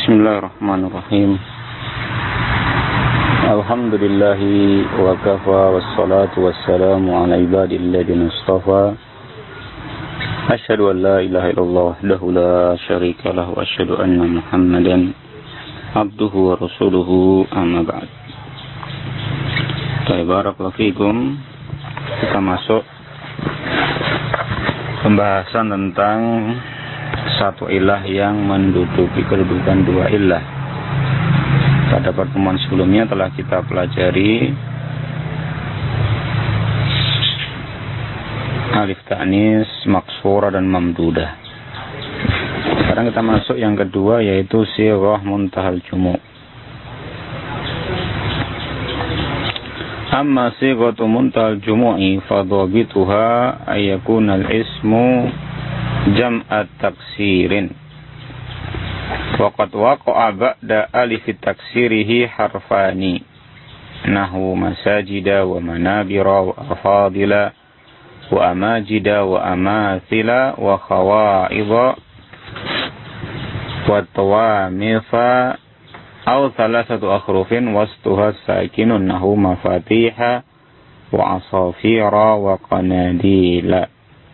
Bismillahirrahmanirrahim. Alhamdulillahi wa kafa wassalatu wassalamu ala ibadilladzina istafa. Asyhadu an la ilaha illallah wahdahu la syarika lahu wa asyhadu anna Muhammadan abduhu wa rasuluhu amma ba'd. Barakallahu fikum. Kita masuk pembahasan tentang satu ilah yang menduduki kedudukan dua ilah. Pada pertemuan sebelumnya telah kita pelajari alif ta'nis, maksura dan mamdudah. Sekarang kita masuk yang kedua, yaitu sighah muntahal jumu'. Amma sighatu muntahal jumu'i fa dhabituha ayyakuna al-ismu jam'at taksirin. Waqad waqa'a ba'da alif taksirihi harfani nahu masajida wa manabira wa afadila wa amajida wa amathila wa khawa'idha wa tawamitha aw thalathatu akhrufin wastuha sakinun nahu mafatiha wa asafira wa qanadila.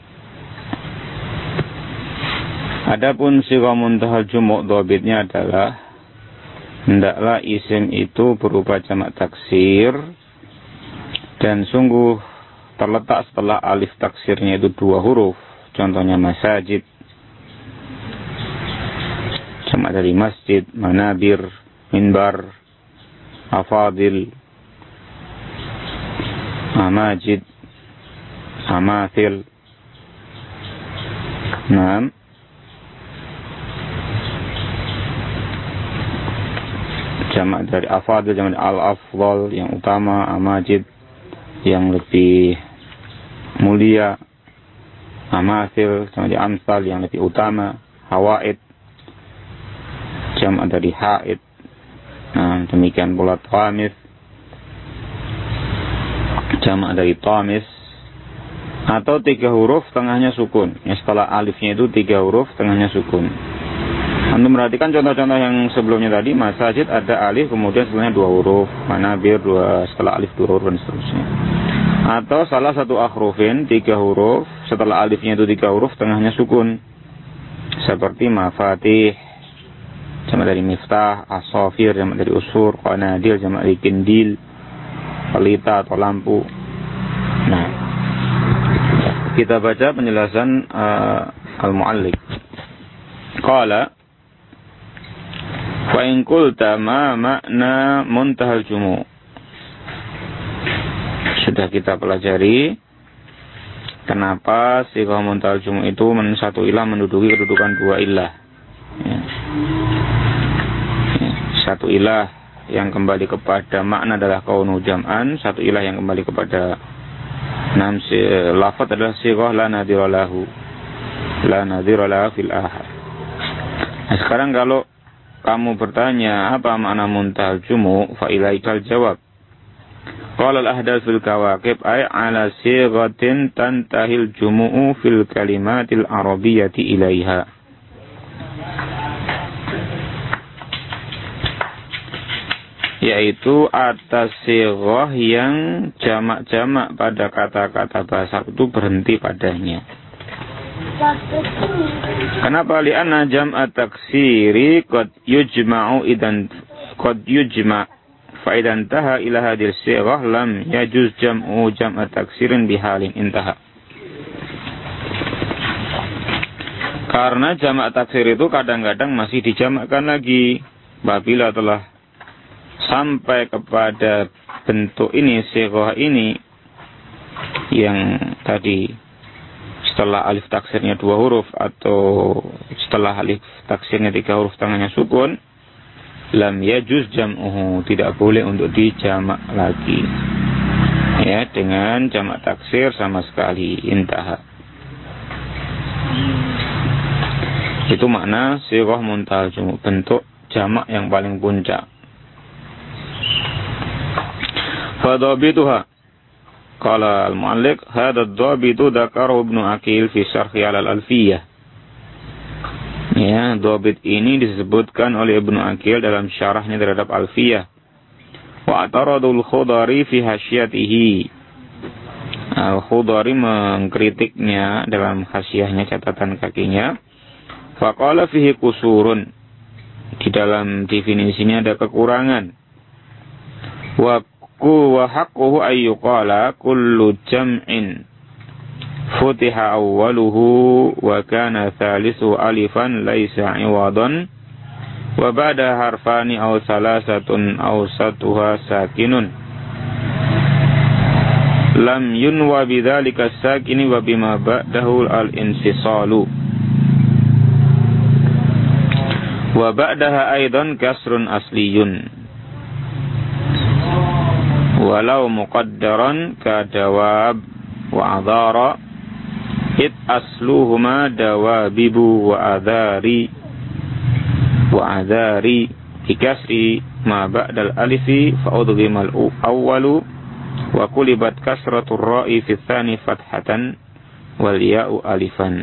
Adapun sighah muntahal jumu' dhabitnya adalah hendaklah isim itu berupa jamak taksir dan sungguh terletak setelah alif taksirnya itu dua huruf. Contohnya masajid, jamak dari masjid, manabir, minbar, afadil, amajid, amathil. Naam. Jamak dari afadil, jamak dari al-afdal yang utama, amajid yang lebih mulia, amathil jamak dari amsal yang lebih utama, hawaid jamak dari haid. Nah, demikian pula tamis jamak dari tamis, atau tiga huruf tengahnya sukun. Ya, setelah alifnya itu tiga huruf tengahnya sukun. Anda perhatikan contoh-contoh yang sebelumnya tadi, masajid ada alif kemudian setelahnya dua huruf, manabir dua setelah alif dua huruf dan seterusnya. Atau salah satu akhrufin tiga huruf setelah alifnya itu tiga huruf tengahnya sukun, seperti mafatih jamak dari miftah, asafir jamak dari usur, qanadil jamak dari kindil, pelita atau lampu. Nah, kita baca penjelasan al-mu'alliq. Qala fa in qulta ma makna muntahal jumu'. Sudah kita pelajari kenapa sighah muntahal jumu' itu satu ilah menduduki kedudukan dua ilah. Ya. Satu ilah yang kembali kepada makna adalah kaunu jam'an, satu ilah yang kembali kepada lafaz adalah sighah la nadhira lahu. La nadhira lahu fil ahad. Nah, sekarang kalau kamu bertanya apa makna muntahal jumu', fa ilaikal jawab. Qala al-ahdath fil kawakib ay ala sighatin tantahil jumu'u fil kalimatil arabiyyati ilaiha. Yaitu atas sighah yang jamak-jamak pada kata-kata bahasa itu berhenti padanya. Kenapa? Li'anna jam'a taksiri qad yujma'u idan qad yujma' fa idan taha ila hadhihi sighah lam yajuz jam'u jam'a taksirin bihalin intaha. Karena jamak taksir itu kadang-kadang masih dijamakkan lagi apabila telah sampai kepada bentuk ini, sighah ini yang tadi setelah alif taksirnya dua huruf atau setelah alif taksirnya tiga huruf tengahnya sukun, lam yajuz jam'uhu, tidak boleh untuk dijamak lagi ya dengan jamak taksir sama sekali, intaha. Itu makna sighah muntahal jumu', bentuk jamak yang paling puncak. Fadhabituha qala al-mu'alliq hadha ad-dhabitu dzakarahu Ibnu Aqil fi syarhi 'ala al-alfiyah. Ya, dhabit ini disebutkan oleh Ibnu Aqil dalam syarahnya terhadap Alfiyah. Wa ataradul Khudari fi hasyatihi. Al-Khudari mengkritiknya dalam hasyiahnya, catatan kakinya. Faqala fihi kusurun. Di dalam definisinya ada kekurangan. Wa haqquhu ayyuqala kullu jam'in futiha awwaluhu wa kana thalithu alifan laysa iwadan wa ba'da harfani aw salasatun aw satuha sakinun lam yunwa bidzalika sakini wa bima ba'dahu al-infisalu wa ba'daha aidan kasrun asliyun walau muqaddaran ka dawab wa adhara it asluhuma dawabibu wa adhari bikasri ma ba'dal alifi fa'udhimal awwalu wa kulibat kasratur ra'i fi tsani fathatan wal ya'u alifan.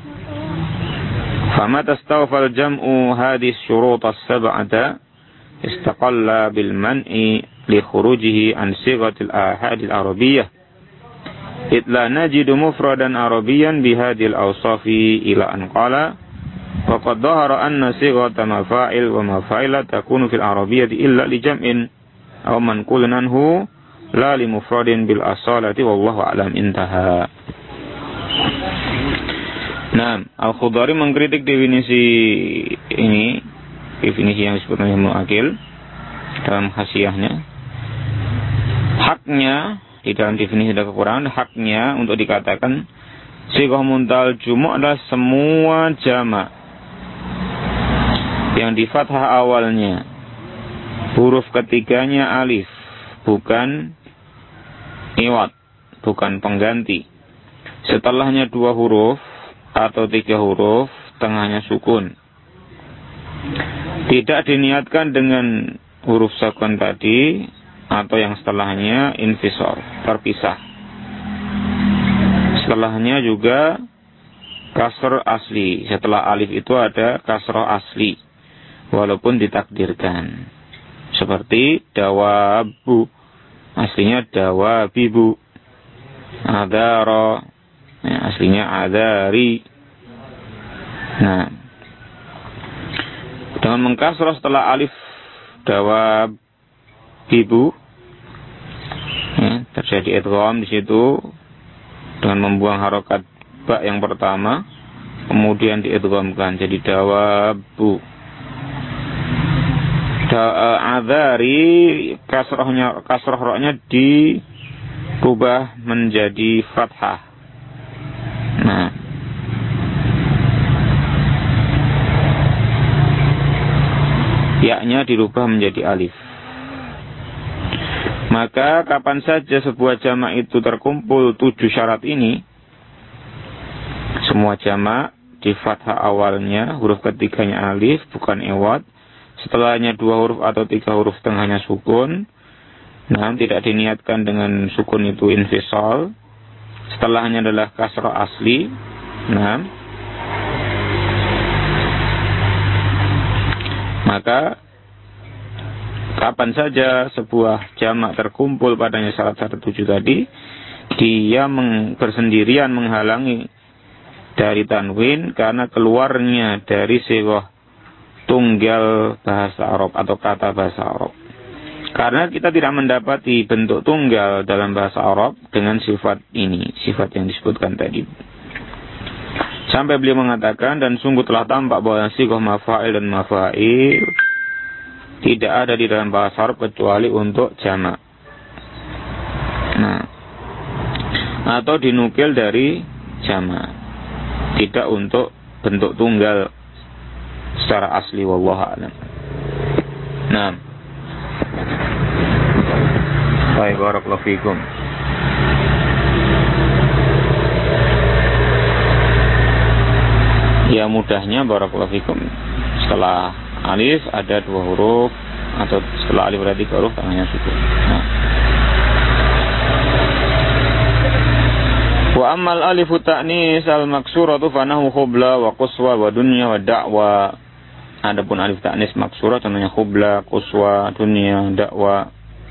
Famata stawfal jam'u hadhihi syurut as-sab'ata istaqalla bil man'i li khurujihi an sighatil ahadil arabiyyah id la najidu mufradan arabiyyan bihadhil awsafi ila an qala wa qad dhahara anna sighata mafa'il wa mafa'ila takunu fil arabiyyati illa li jam'in aw manqulun anhu la li mufradin bil asalati wallahu a'lam. Intaha. Nah, Al-Khudari mengkritik definisi ini, definisi yang disebut oleh Ibnu Aqil dalam hasyiahnya. Haknya di dalam definisi ada kekurangan, haknya untuk dikatakan sighah muntal jumu' adalah semua jamak yang di fathah awalnya huruf ketiganya alif, bukan iwad, bukan pengganti. Setelahnya 2 huruf atau 3 huruf, tengahnya sukun. Tidak diniatkan dengan huruf sukun tadi atau yang setelahnya infisor, terpisah. Setelahnya juga kasr asli. Setelah alif itu ada kasr asli, walaupun ditakdirkan. Seperti dawabu, aslinya dawabibu. Adara, ya, aslinya adari. Nah, dengan mengkasrah setelah alif dawabibu, ya, terjadi idgham di situ dengan membuang harokat ba yang pertama, kemudian diidghamkan jadi dawabu. Adari, kasrah roknya dirubah menjadi fathah. Nah, ya-nya dirubah menjadi alif. Maka kapan saja sebuah jamak itu terkumpul 7 syarat ini, semua jamak di fathah awalnya, huruf ketiganya alif, bukan iwad, setelahnya 2 huruf atau 3 huruf tengahnya sukun, nah tidak diniatkan dengan sukun itu infisal, setelahnya adalah kasrah asli, nah maka kapan saja sebuah jamak terkumpul padanya syarat-syarat 7 tadi, dia bersendirian menghalangi dari tanwin karena keluarnya dari sighah tunggal bahasa Arab atau kata bahasa Arab. Karena kita tidak mendapati bentuk tunggal dalam bahasa Arab dengan sifat ini, sifat yang disebutkan tadi. Sampai beliau mengatakan, dan sungguh telah tampak bahwa sighah mafa'il dan mafa'il tidak ada di dalam bahasa Arab kecuali untuk jamak. Nah, atau dinukil dari jamak, tidak untuk bentuk tunggal secara asli, wallahu a'lam. Nah, baik, barakallahu fikum. Ya, mudahnya barakallahu fikum, setelah alif ada 2 huruf, atau setelah alif ada 3 huruf tengahnya sukun. Nah, wa Wa ammal alifu ta'nis al-maksuratu fanahu khubla wa quswa wa dunya wa da'wa. Adapun alif ta'nis maksurah contohnya khubla, quswa, dunya, da'wa.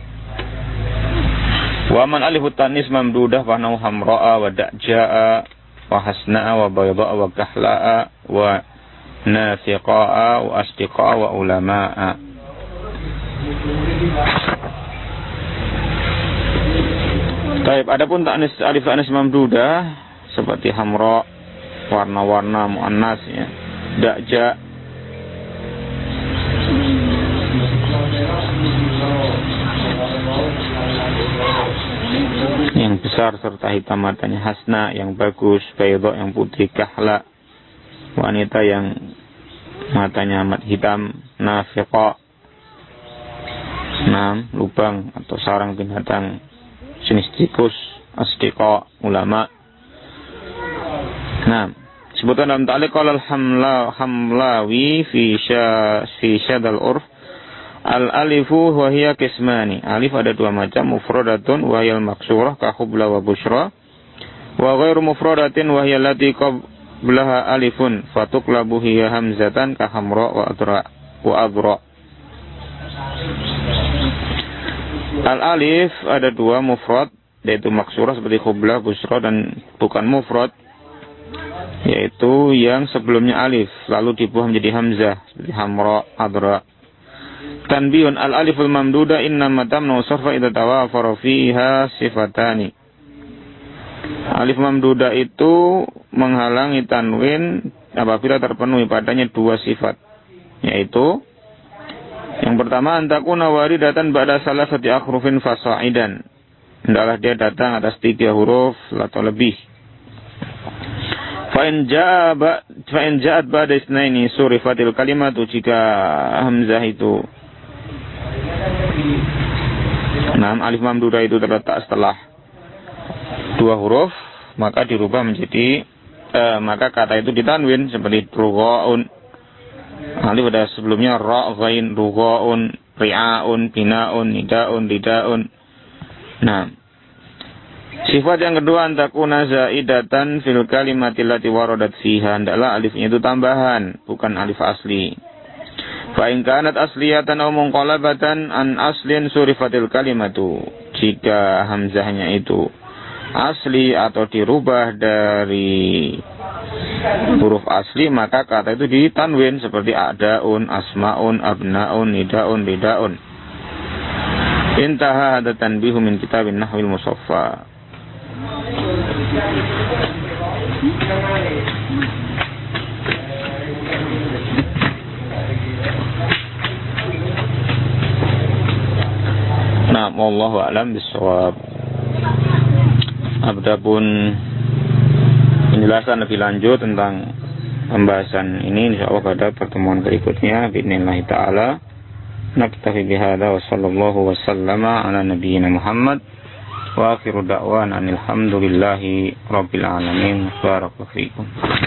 Wa ammal alifu ta'nis mamdudah fanahu hamra'a wa da'ja'a wa hasna'a wa bayda'a wa kahla'a wa nafiqa'a wa asdiqa'a wa ulama'a. Baik, adapun ta'nis alif ta'nis mamdudah seperti hamra, warna-warna muannas ya. Da'ja, yang besar serta hitam matanya, hasna yang bagus, bayda yang putih, kahla wanita yang matanya amat hitam, nafiqa lubang atau sarang binatang jenis tikus, asdiqa ulama. Sebutan dalam ta'liq qala al-Hamlawi fi syadal urf al-alifu wa hiya qismani. Alif ada dua macam, mufradatun wa hiya al-maksurah ka khubla wa busyra, wa ghairu mufradatin wa hiya allati qablaha alifun fatuqlabu hiya hamzatan ka hamra wa adra. Al-alif ada dua, mufrad yaitu maksurah seperti khubla, busyra, dan bukan mufrad yaitu yang sebelumnya alif lalu dibuang menjadi hamzah seperti hamra, adra. Tanbihun al-aliful mamduda innama tamnu sarfa idza tawafara fiha sifatani. Alif mamduda itu menghalangi tanwin apabila terpenuhi padanya dua sifat, yaitu yang pertama antakuna waridatan ba'da salasati akhrufin fasa'idan. Hendaklah dia datang atas 3 huruf atau lebih. Fa in ja'at ba'da isnaini surifatil kalimatu, jika hamzah itu alif mamdudah itu terletak setelah 2 huruf, maka dirubah menjadi maka kata itu ditanwin seperti rughaun. Alif ada sebelumnya ra, ghain, rughaun, ri'aun, binaun, nidaun, lidaun. Sifat yang kedua antakuna zaidatan fil kalimati allati waradat fiha. Hendaklah alifnya itu tambahan, bukan alif asli. Fa in kanat asliyatan aw munqalabatan an aslin surifatil kalimatu. Jika hamzahnya itu asli atau dirubah dari huruf asli, maka kata itu ditanwin seperti a'daun, asmaun, abnaun, nidaun, lidaun. Intaha hadza tanbihu min kitabin nahwil musaffa. Wallahu a'lam bishawab. Adapun penjelasan lebih lanjut tentang pembahasan ini insyaallah pada pertemuan berikutnya biidznillah taala. Naktafi bihadza wa sallallahu wa sallama ala nabiyyina Muhammad wa akhiru da'wana alhamdulillahi rabbil alamin. Barakallahu fiikum.